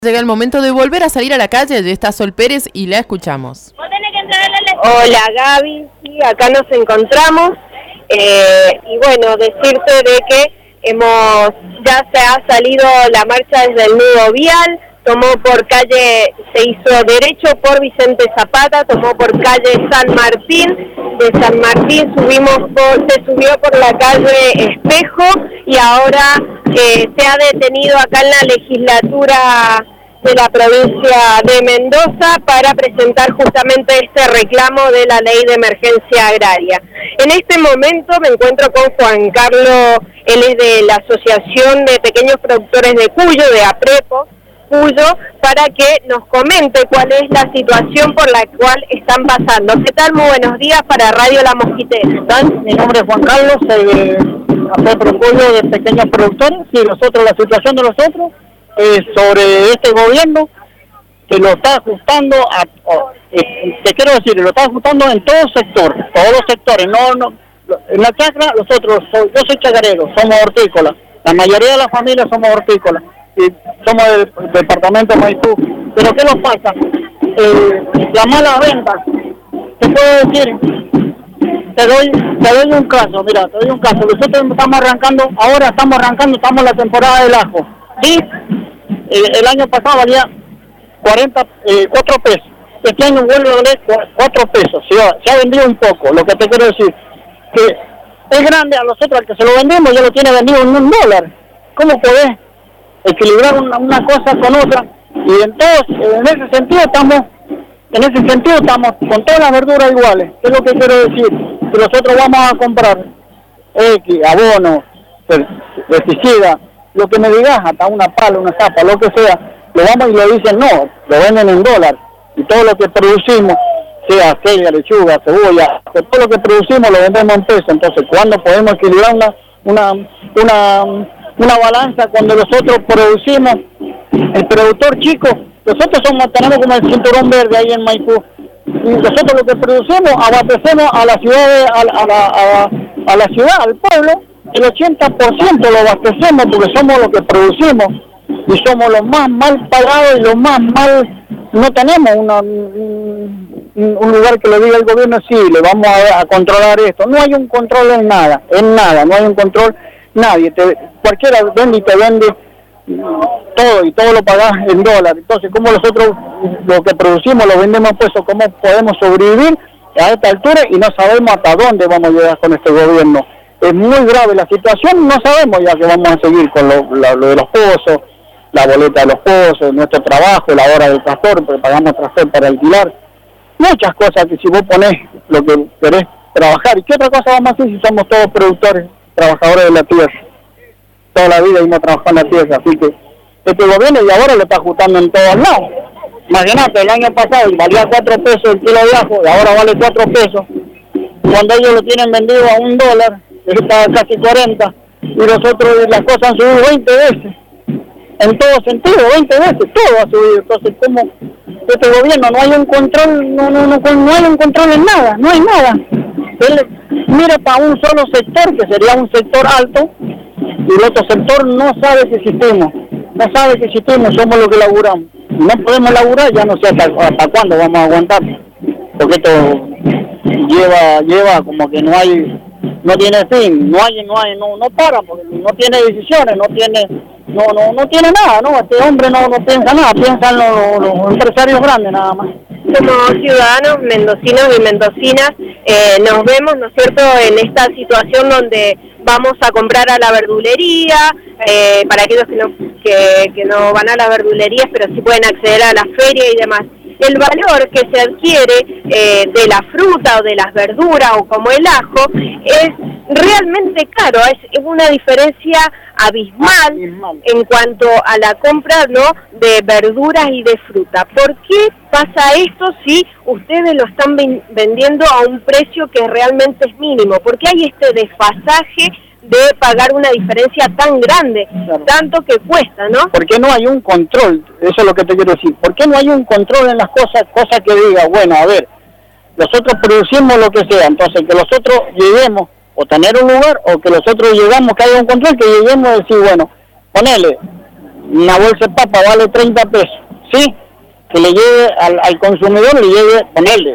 Llega el momento de volver a salir a la calle. Allí está Sol Pérez y la escuchamos. Hola Gaby, sí, acá nos encontramos y bueno, decirte de que ya se ha salido la marcha desde el nudo vial, tomó por calle, se hizo derecho por Vicente Zapata, tomó por calle San Martín, de San Martín se subió por la calle Espejo y ahora se ha detenido acá en la legislatura de la provincia de Mendoza para presentar justamente este reclamo de la ley de emergencia agraria. En este momento me encuentro con Juan Carlos, él es de la Asociación de Pequeños Productores de Cuyo, de APREPO Cuyo, para que nos comente cuál es la situación por la cual están pasando. ¿Qué tal? Muy buenos días para Radio La Mosquitera. Mi nombre es Juan Carlos, APREPO Cuyo de Pequeños Productores. Sí, la situación de nosotros sobre este gobierno que lo está ajustando te quiero decir, lo está ajustando en todos los sectores, no en la chacra yo soy chacarero, somos hortícolas, la mayoría de las familias somos hortícolas y somos del departamento de Maipú, pero ¿qué nos pasa? La mala venta, te puedo decir, te doy un caso, nosotros estamos la temporada del ajo, ¿sí? El año pasado valía 4 pesos. Este año vuelve a valer 4 pesos. Se ha vendido un poco. Lo que te quiero decir, que es grande a nosotros, al que se lo vendemos, ya lo tiene vendido en $1. ¿Cómo podés equilibrar una cosa con otra? Y en ese sentido estamos con todas las verduras iguales. ¿Qué es lo que quiero decir? Que nosotros vamos a comprar abono, pesticida, lo que me digas, hasta una pala, una zapa, lo que sea, lo vamos y le dicen no, lo venden en dólar, y todo lo que producimos, sea cebolla, lechuga, cebolla, todo lo que producimos lo vendemos en pesos. Entonces, ¿cuándo podemos equilibrar una balanza cuando nosotros producimos? El productor chico, nosotros tenemos como el cinturón verde ahí en Maipú, y nosotros lo que producimos, abastecemos a la ciudad, a la ciudad, al pueblo. El 80% lo abastecemos porque somos los que producimos y somos los más mal pagados y los más mal, no tenemos un lugar que le diga al gobierno, sí, le vamos a controlar esto. No hay un control en nada, no hay un control, nadie, cualquiera vende y te vende todo y todo lo pagás en dólar. Entonces, ¿cómo nosotros lo que producimos lo vendemos en pesos? ¿Cómo podemos sobrevivir a esta altura y no sabemos hasta dónde vamos a llegar con este gobierno? Es muy grave la situación, no sabemos ya que vamos a seguir con lo de los pozos, la boleta de los pozos, nuestro trabajo, la hora del tractor, porque pagamos tractor para alquilar. Muchas cosas que si vos ponés lo que querés trabajar. ¿Y qué otra cosa vamos a hacer si somos todos productores, trabajadores de la tierra? Toda la vida hemos trabajado en la tierra, así que este gobierno y ahora lo está ajustando en todos lados. Imagínate, el año pasado valía 4 pesos el kilo de ajo y ahora vale 4 pesos. Cuando ellos lo tienen vendido a $1, está casi 40, y nosotros las cosas han subido 20 veces, en todo sentido, 20 veces, todo ha subido. Entonces, como este gobierno no hay un control, no hay un control en nada, no hay nada. Él mira para un solo sector, que sería un sector alto, y el otro sector no sabe que existimos, somos los que laburamos. Si no podemos laburar, ya no sé hasta cuándo vamos a aguantar, porque esto lleva como que no tiene fin, no para, porque no tiene decisiones, no tiene nada, ¿no? Este hombre no piensa nada, piensa en los empresarios grandes nada más. Como ciudadanos mendocinos y mendocinas, nos vemos, ¿no es cierto?, en esta situación donde vamos a comprar a la verdulería, para aquellos que no van a las verdulerías, pero sí pueden acceder a la feria y demás. El valor que se adquiere de la fruta o de las verduras o como el ajo es realmente caro, es una diferencia abismal en cuanto a la compra, ¿no?, de verduras y de fruta. ¿Por qué pasa esto si ustedes lo están vendiendo a un precio que realmente es mínimo? ¿Por qué hay este desfasaje de pagar una diferencia tan grande, claro, tanto que cuesta, ¿no? ¿Por qué no hay un control? Eso es lo que te quiero decir. ¿Por qué no hay un control en las cosas que diga, bueno, a ver, nosotros producimos lo que sea, entonces que nosotros lleguemos o tener un lugar, o que nosotros llegamos, que haya un control, que lleguemos a decir, bueno, ponele, una bolsa de papa vale 30 pesos, ¿sí? Que le llegue al consumidor, le llegue, ponerle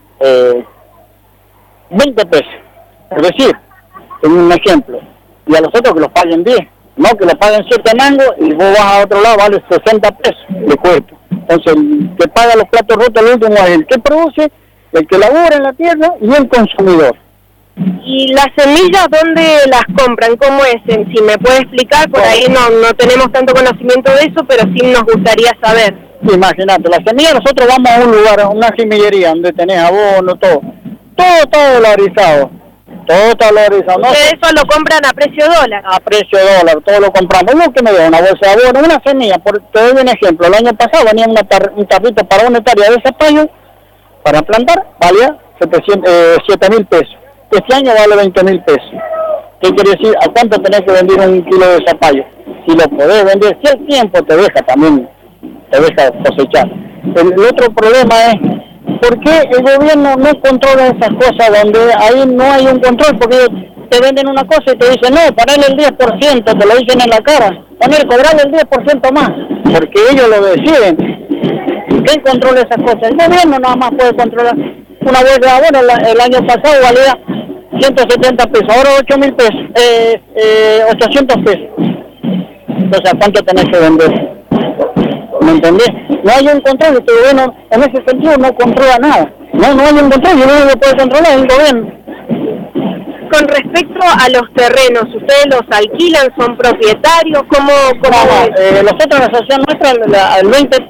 20 pesos, es decir, es un ejemplo, y a los otros que los paguen 10, no que los paguen 7 mangos y vos vas a otro lado, vale 60 pesos de cuerpo. Entonces, el que paga los platos rotos el último es el que produce, el que labora en la tierra y el consumidor. ¿Y las semillas dónde las compran? ¿Cómo es? Si me puede explicar, por ahí no tenemos tanto conocimiento de eso, pero sí nos gustaría saber. Imagínate, las semillas nosotros vamos a un lugar, a una semillería donde tenés abono, todo está dolarizado. Todo está dolarizado. ¿No? Ustedes eso lo compran a precio dólar. A precio dólar, todo lo compramos. Lo que me da una bolsa de abono, una semilla, te doy un ejemplo. El año pasado venía un tarrito para 1 hectárea de zapallo para plantar, valía 7.000 pesos. Este año vale 20.000 pesos. ¿Qué quiere decir? ¿A cuánto tenés que vender 1 kilo de zapallo? Si lo podés vender, si el tiempo te deja también, te deja cosechar. El otro problema es, ¿por qué el gobierno no controla esas cosas donde ahí no hay un control? Porque ellos te venden una cosa y te dicen, no, ponerle el 10%, te lo dicen en la cara, cobrarle el 10% más, porque ellos lo deciden. ¿Quién controla esas cosas? El gobierno nada más puede controlar. Una bolsa de abono el año pasado valía 170 pesos, ahora 8.000 pesos, 800 pesos. Entonces, ¿a cuánto tenés que vender? ¿Me entendés? No hay un control, este gobierno en ese sentido no controla nada. No hay un control, y lo único que puede controlar es el gobierno. Con respecto a los terrenos, ¿ustedes los alquilan? ¿Son propietarios? ¿Cómo nosotros, la asociación nuestra, el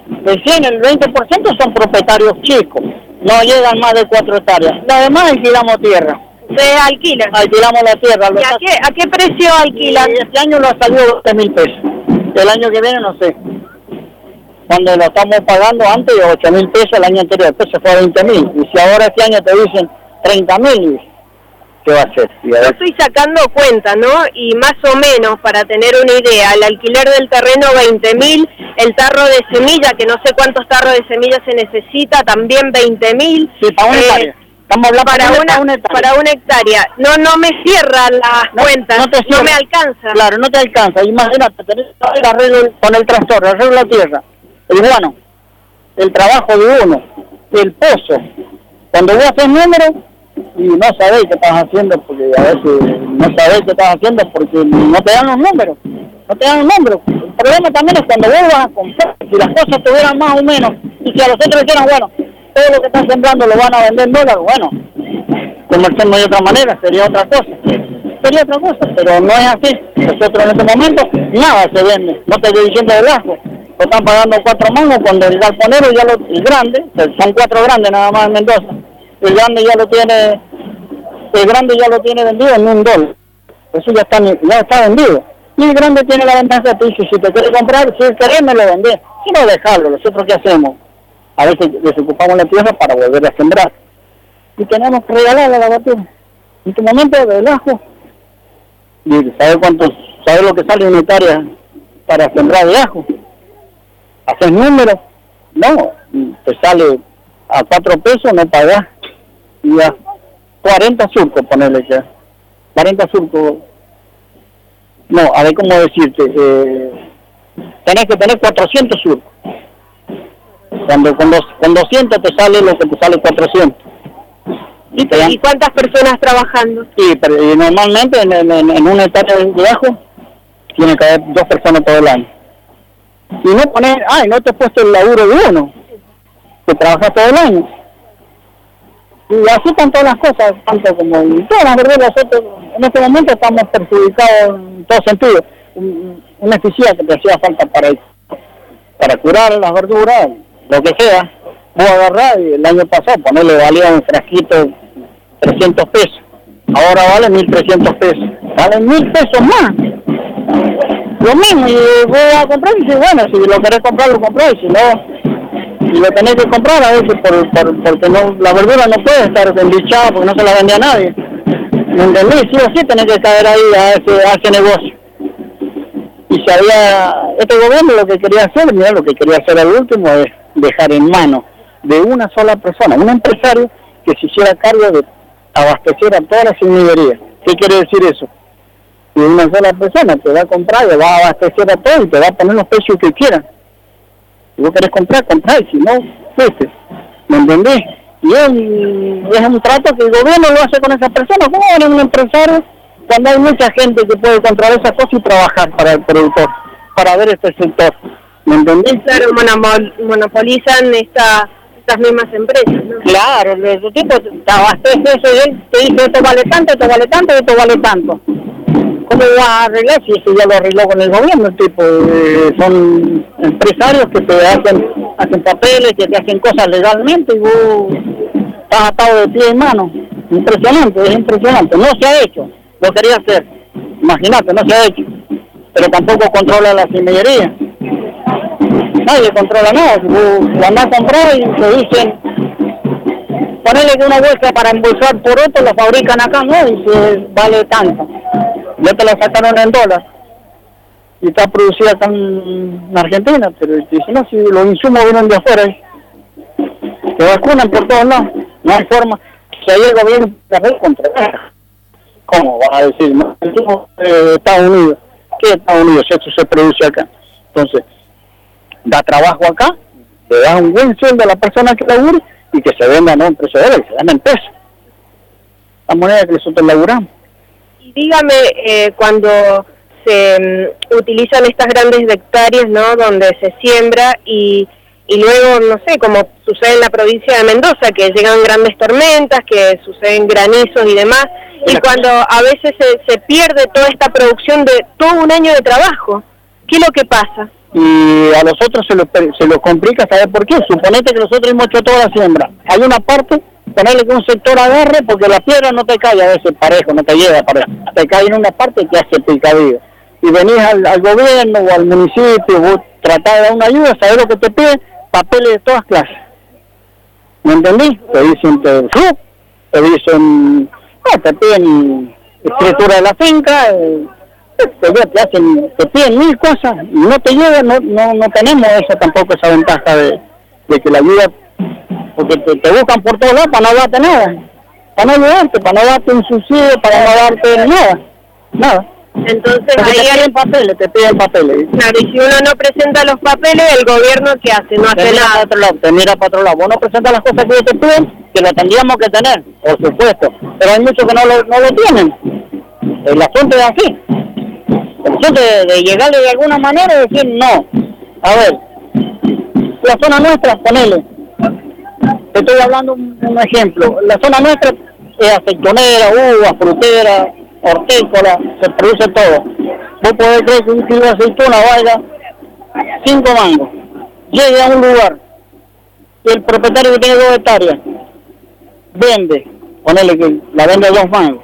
20% son propietarios chicos. No llegan más de 4 hectáreas. Lo demás alquilamos tierra. ¿Ustedes alquilan? Alquilamos la tierra. ¿Y a qué precio alquilan? Este año lo ha salido 12.000 pesos. El año que viene no sé. Cuando lo estamos pagando antes de 8.000 pesos el año anterior, después se fue a 20.000. Y si ahora este año te dicen 30.000, ¿qué va a hacer? Yo estoy sacando cuenta, ¿no? Y más o menos, para tener una idea, el alquiler del terreno 20.000, el tarro de semilla, que no sé cuántos tarros de semilla se necesita, también 20.000. Sí, para una hectárea. Estamos hablando para una hectárea. No me cierran las cuentas, no me alcanza. Claro, no te alcanza. Imagínate, tenés que arreglo con el tractor, arreglo la tierra, el guano, el trabajo de uno, el pozo. Cuando vos haces números y no sabés qué estás haciendo, porque a veces no sabés qué estás haciendo porque no te dan los números. No te dan los números. El problema también es cuando vos vas a comprar, si las cosas tuvieran más o menos, y si a los otros dijeran, bueno, todo lo que están sembrando lo van a vender en dólares, bueno, comerciando de otra manera, sería otra cosa, pero no es así. Nosotros en este momento, nada se vende, no te estoy diciendo del ajo, lo están pagando 4 mangos cuando el galponero el grande, son 4 grandes nada más en Mendoza, el grande ya lo tiene vendido en $1, eso ya está vendido, y el grande tiene la ventaja de que si te quiere comprar, si querés me lo vendés, si no dejarlo. Nosotros ¿qué hacemos? A veces desocupamos la tierra para volver a sembrar. Y tenemos que regalarle a la lavatura. En este momento del ajo. Y ¿sabes lo que sale una hectárea para sembrar de ajo? ¿Haces números? No, te sale a 4 pesos, no pagás. Y a 40 surcos, ponerle ya. 40 surcos. No, a ver cómo decirte. Tenés que tener 400 surcos. Cuando con 200 te sale lo que te sale 400. ¿Y cuántas personas trabajando? Sí, pero normalmente en una hectárea de ajo tiene que haber 2 personas todo el año. Y no pones, no te he puesto el laburo de uno, que trabajas todo el año. Y así están todas las cosas, tanto como todas las verduras. Nosotros en este momento estamos perjudicados en todo sentido. Una eficiencia que te hacía falta para curar las verduras, lo que sea, vos agarrás y el año pasado ponerle valía un frasquito 300 pesos, ahora vale 1.300 pesos, valen 1.000 pesos más, lo mismo, y vos vas a comprar y dices, bueno, si lo querés comprar, lo comprás, y si no, y lo tenés que comprar a veces porque no, la verdura no puede estar desdichada porque no se la vende a nadie, ¿me entendés? Sí o sí tenés que caer ahí a ese negocio. Y si este gobierno lo que quería hacer al último es dejar en manos de una sola persona, un empresario que se hiciera cargo de abastecer a todas las semillerías. ¿Qué quiere decir eso? y una sola persona te va a comprar, le va a abastecer a todo y te va a poner los precios que quieras. Si vos querés comprar, y si no, viste, ¿me entendés? Y es un trato que el gobierno lo hace con esas personas. ¿Cómo va un empresario cuando hay mucha gente que puede controlar esas cosas y trabajar para el productor, para ver este sector? ¿Me entendés? Claro, monopolizan estas mismas empresas, ¿no? Claro, los tipos te abastece eso y él te dice esto vale tanto, esto vale tanto, esto vale tanto. ¿Cómo vas a arreglar si eso ya lo arregló con el gobierno? El tipo, son empresarios que te hacen papeles, que te hacen cosas legalmente y vos estás atado de pie y mano. Impresionante, es impresionante. No se ha hecho, lo quería hacer. Imagínate, no se ha hecho. Pero tampoco controla la semillería. Nadie controla nada. Vos andás a comprar y te dicen, ponele que una bolsa para embolsar por otro la fabrican acá, ¿no? Y se vale tanto. Ya te la sacaron en dólar. Y está producida acá en Argentina, pero si no, si los insumos vienen de afuera, se vacunan por todos lados. No hay forma. Si ahí el gobierno se contra. ¿Cómo vas a decir? No, Estados Unidos. ¿Qué Estados Unidos? Esto se produce acá. Entonces, da trabajo acá, le da un buen sueldo a la persona que labure y que se venda no en precio de dólar, que se venda en pesos. La moneda que nosotros laburamos. Y dígame, cuando se utilizan estas grandes hectáreas, ¿no?, donde se siembra y luego, no sé, como sucede en la provincia de Mendoza, que llegan grandes tormentas, que suceden granizos y demás, y cuando a veces se pierde toda esta producción de todo un año de trabajo, ¿qué es lo que pasa? Y a nosotros se lo complica, ¿sabes por qué? Suponete que nosotros hemos hecho toda la siembra. Hay una parte, ponerle que un sector agarre, porque la piedra no te cae a veces parejo, no te llega parejo. Te cae en una parte que hace picadillo. Y venís al gobierno o al municipio, vos tratás de dar una ayuda, ¿sabés lo que te piden? Papeles de todas clases. ¿Me entendí? Te dicen te dicen, te piden escritura de la finca, te piden 1000 cosas y no te llegan, no tenemos esa ventaja de que la ayuda, porque te buscan por todos lados para no darte nada, para no ayudarte, para no darte un subsidio, para no darte nada. Entonces porque ahí te piden papeles. Claro, y si uno no presenta los papeles, el gobierno ¿qué hace? No hace nada. Te mira para otro lado. Vos no presentas las cosas que ellos te piden, que lo tendríamos que tener, por supuesto, pero hay muchos que no lo tienen. El asunto es así. El asunto de llegarle de alguna manera y decir no. A ver, la zona nuestra, ponele. Te estoy hablando un ejemplo. La zona nuestra es aceitunera, uva, frutera, hortícola, se produce todo. Vos podés creer que un kilo de aceituna valga 5 mangos. Llegue a un lugar y el propietario que tiene 2 hectáreas vende, ponele que la vende 2 mangos.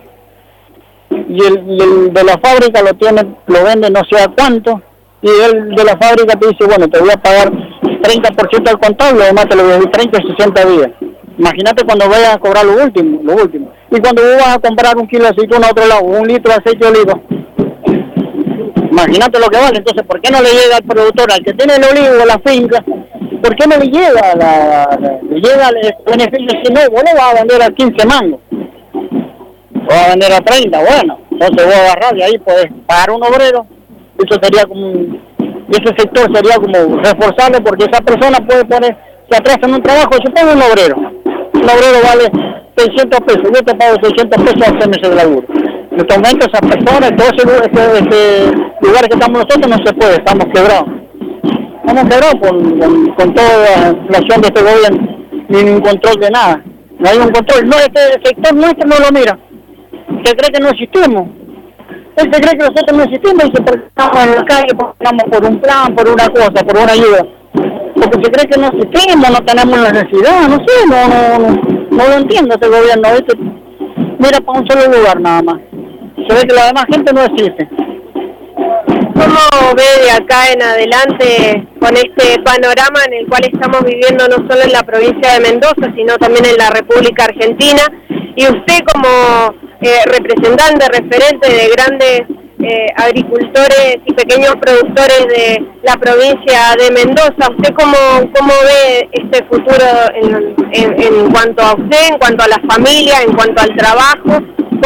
Y el de la fábrica lo vende no sé a cuánto, y el de la fábrica te dice, bueno, te voy a pagar 30% al contado, y además te lo voy a dar 30 o 60 días. Imagínate cuando vayas a cobrar lo último. Y cuando vos vas a comprar un kilo de aceituna a otro lado, 1 litro de aceite de oliva, imagínate lo que vale. Entonces, ¿por qué no le llega al productor, al que tiene el olivo, la finca? ¿Por qué no le llega le llega el beneficio? Si no, vos lo vas a vender a 15 mangos. Lo vas a vender a 30, bueno. Entonces vos agarrás y ahí podés pagar un obrero. Eso sería como ese sector sería como reforzarlo, porque esa persona puede poner, se atrasa en un trabajo, se pone un obrero. Un obrero vale 600 pesos, yo te pago 600 pesos a 6 meses de laburo. En este momento esas personas, todo ese lugar que estamos nosotros no se puede, estamos quebrados. Estamos quebrados con toda la inflación de este gobierno, ni un control de nada. No hay un control, no, este sector nuestro no lo mira. Se cree que no existimos. Él se cree que nosotros no existimos y porque estamos en la calle, porque estamos por un plan, por una cosa, por una ayuda. Porque se cree que no existimos, no tenemos la necesidad, no sé, no lo entiendo este gobierno, ¿viste? Mira para un solo lugar nada más. Se ve que la demás gente no existe. ¿Cómo ve de acá en adelante con este panorama en el cual estamos viviendo no solo en la provincia de Mendoza, sino también en la República Argentina? Y usted como representante, referente de grandes agricultores y pequeños productores de la provincia de Mendoza, ¿usted cómo ve este futuro en cuanto a usted, en cuanto a la familia, en cuanto al trabajo, con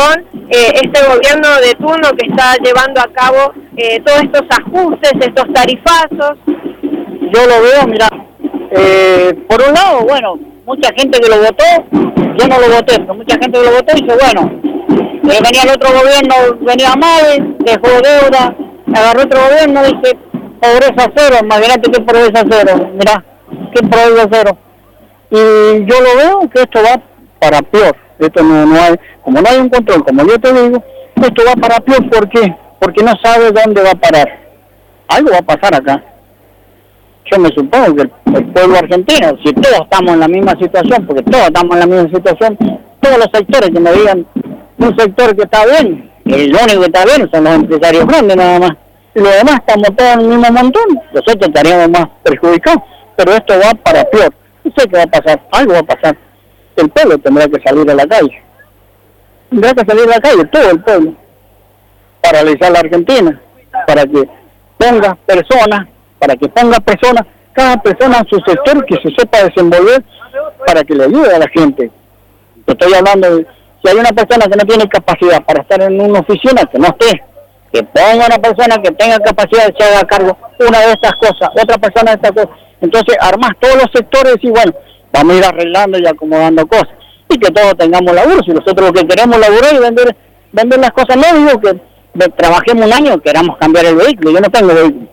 este gobierno de turno que está llevando a cabo todos estos ajustes, estos tarifazos? Yo lo veo, mira, por un lado, bueno, mucha gente que lo votó, yo no lo voté, pero mucha gente que lo votó dice, bueno, venía el otro gobierno, venía mal, dejó deuda, agarró otro gobierno, dice, pobreza cero, imagínate qué pobreza cero, mirá, qué pobreza cero. Y yo lo veo que esto va para peor, esto no hay, como no hay un control, como yo te digo, esto va para peor, ¿por qué? Porque no sabe dónde va a parar. Algo va a pasar acá. Yo me supongo que el pueblo argentino, si todos estamos en la misma situación, porque todos estamos en la misma situación, todos los sectores que me digan, un sector que está bien, el único que está bien son los empresarios grandes nada más, y los demás estamos todos en el mismo montón, nosotros estaríamos más perjudicados, pero esto va para peor. No sé qué va a pasar, algo va a pasar. El pueblo tendrá que salir a la calle. Tendrá que salir a la calle, todo el pueblo. Paralizar la Argentina, para que ponga personas, cada persona en su sector que se sepa desenvolver para que le ayude a la gente. Te estoy hablando de, si hay una persona que no tiene capacidad para estar en una oficina, que no esté. Que ponga una persona que tenga capacidad de se haga cargo una de estas cosas, otra persona de estas cosas. Entonces armás todos los sectores y bueno, vamos a ir arreglando y acomodando cosas. Y que todos tengamos laburo. Si nosotros lo que queremos laburar y vender las cosas, no digo que trabajemos un año, queramos cambiar el vehículo. Yo no tengo vehículo.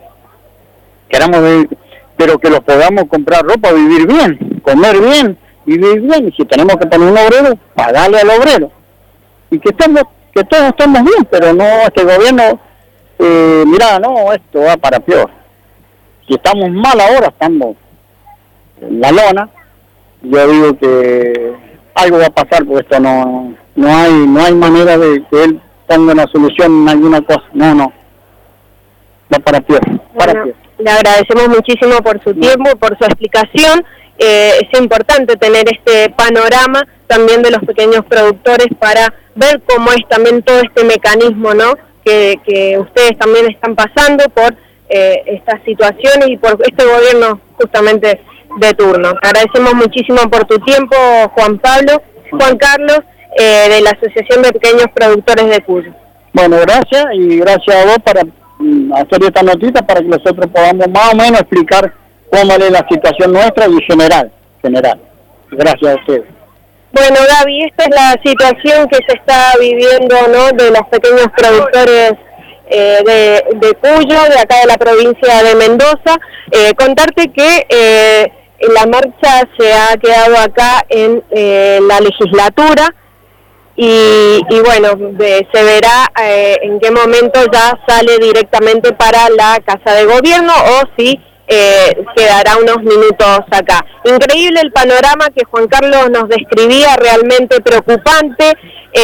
Pero que lo podamos comprar ropa, vivir bien, comer bien, vivir bien. Y si tenemos que poner un obrero, pagarle al obrero. Y que todos estemos bien, pero no este gobierno, mira, no, esto va para peor. Si estamos mal ahora, estamos en la lona. Yo digo que algo va a pasar, porque esto no hay manera de que él ponga una solución en alguna cosa. No, va para peor, Bueno, le agradecemos muchísimo por su tiempo, por su explicación. Es importante tener este panorama también de los pequeños productores para ver cómo es también todo este mecanismo, ¿no? Que ustedes también están pasando por estas situaciones y por este gobierno justamente de turno. Agradecemos muchísimo por tu tiempo, Juan Carlos, de la Asociación de Pequeños Productores de Cuyo. Bueno, gracias, y gracias a vos para hacer esta notita para que nosotros podamos más o menos explicar cómo es la situación nuestra y general. Gracias a ustedes. Bueno, Gaby, esta es la situación que se está viviendo, ¿no?, de los pequeños productores de Cuyo, de acá de la provincia de Mendoza. Contarte que la marcha se ha quedado acá en la legislatura y bueno, se verá en qué momento ya sale directamente para la Casa de Gobierno o si quedará unos minutos acá. Increíble el panorama que Juan Carlos nos describía, realmente preocupante,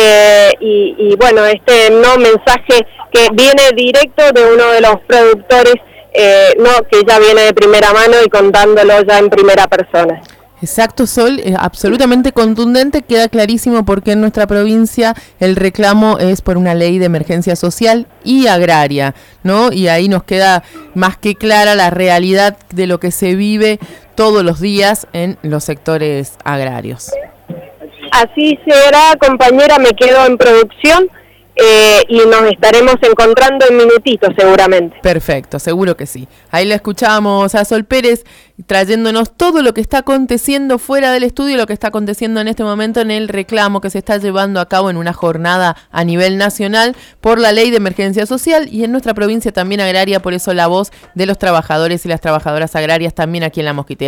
y bueno, este mensaje que viene directo de uno de los productores, que ya viene de primera mano y contándolo ya en primera persona. Exacto, Sol, absolutamente contundente, queda clarísimo por qué en nuestra provincia el reclamo es por una ley de emergencia social y agraria, ¿no? Y ahí nos queda más que clara la realidad de lo que se vive todos los días en los sectores agrarios. Así será, compañera, me quedo en producción. Y nos estaremos encontrando en minutitos seguramente. Perfecto, seguro que sí. Ahí la escuchamos a Sol Pérez trayéndonos todo lo que está aconteciendo fuera del estudio, lo que está aconteciendo en este momento en el reclamo que se está llevando a cabo en una jornada a nivel nacional por la ley de emergencia social y en nuestra provincia también agraria, por eso la voz de los trabajadores y las trabajadoras agrarias también aquí en La Mosquitera.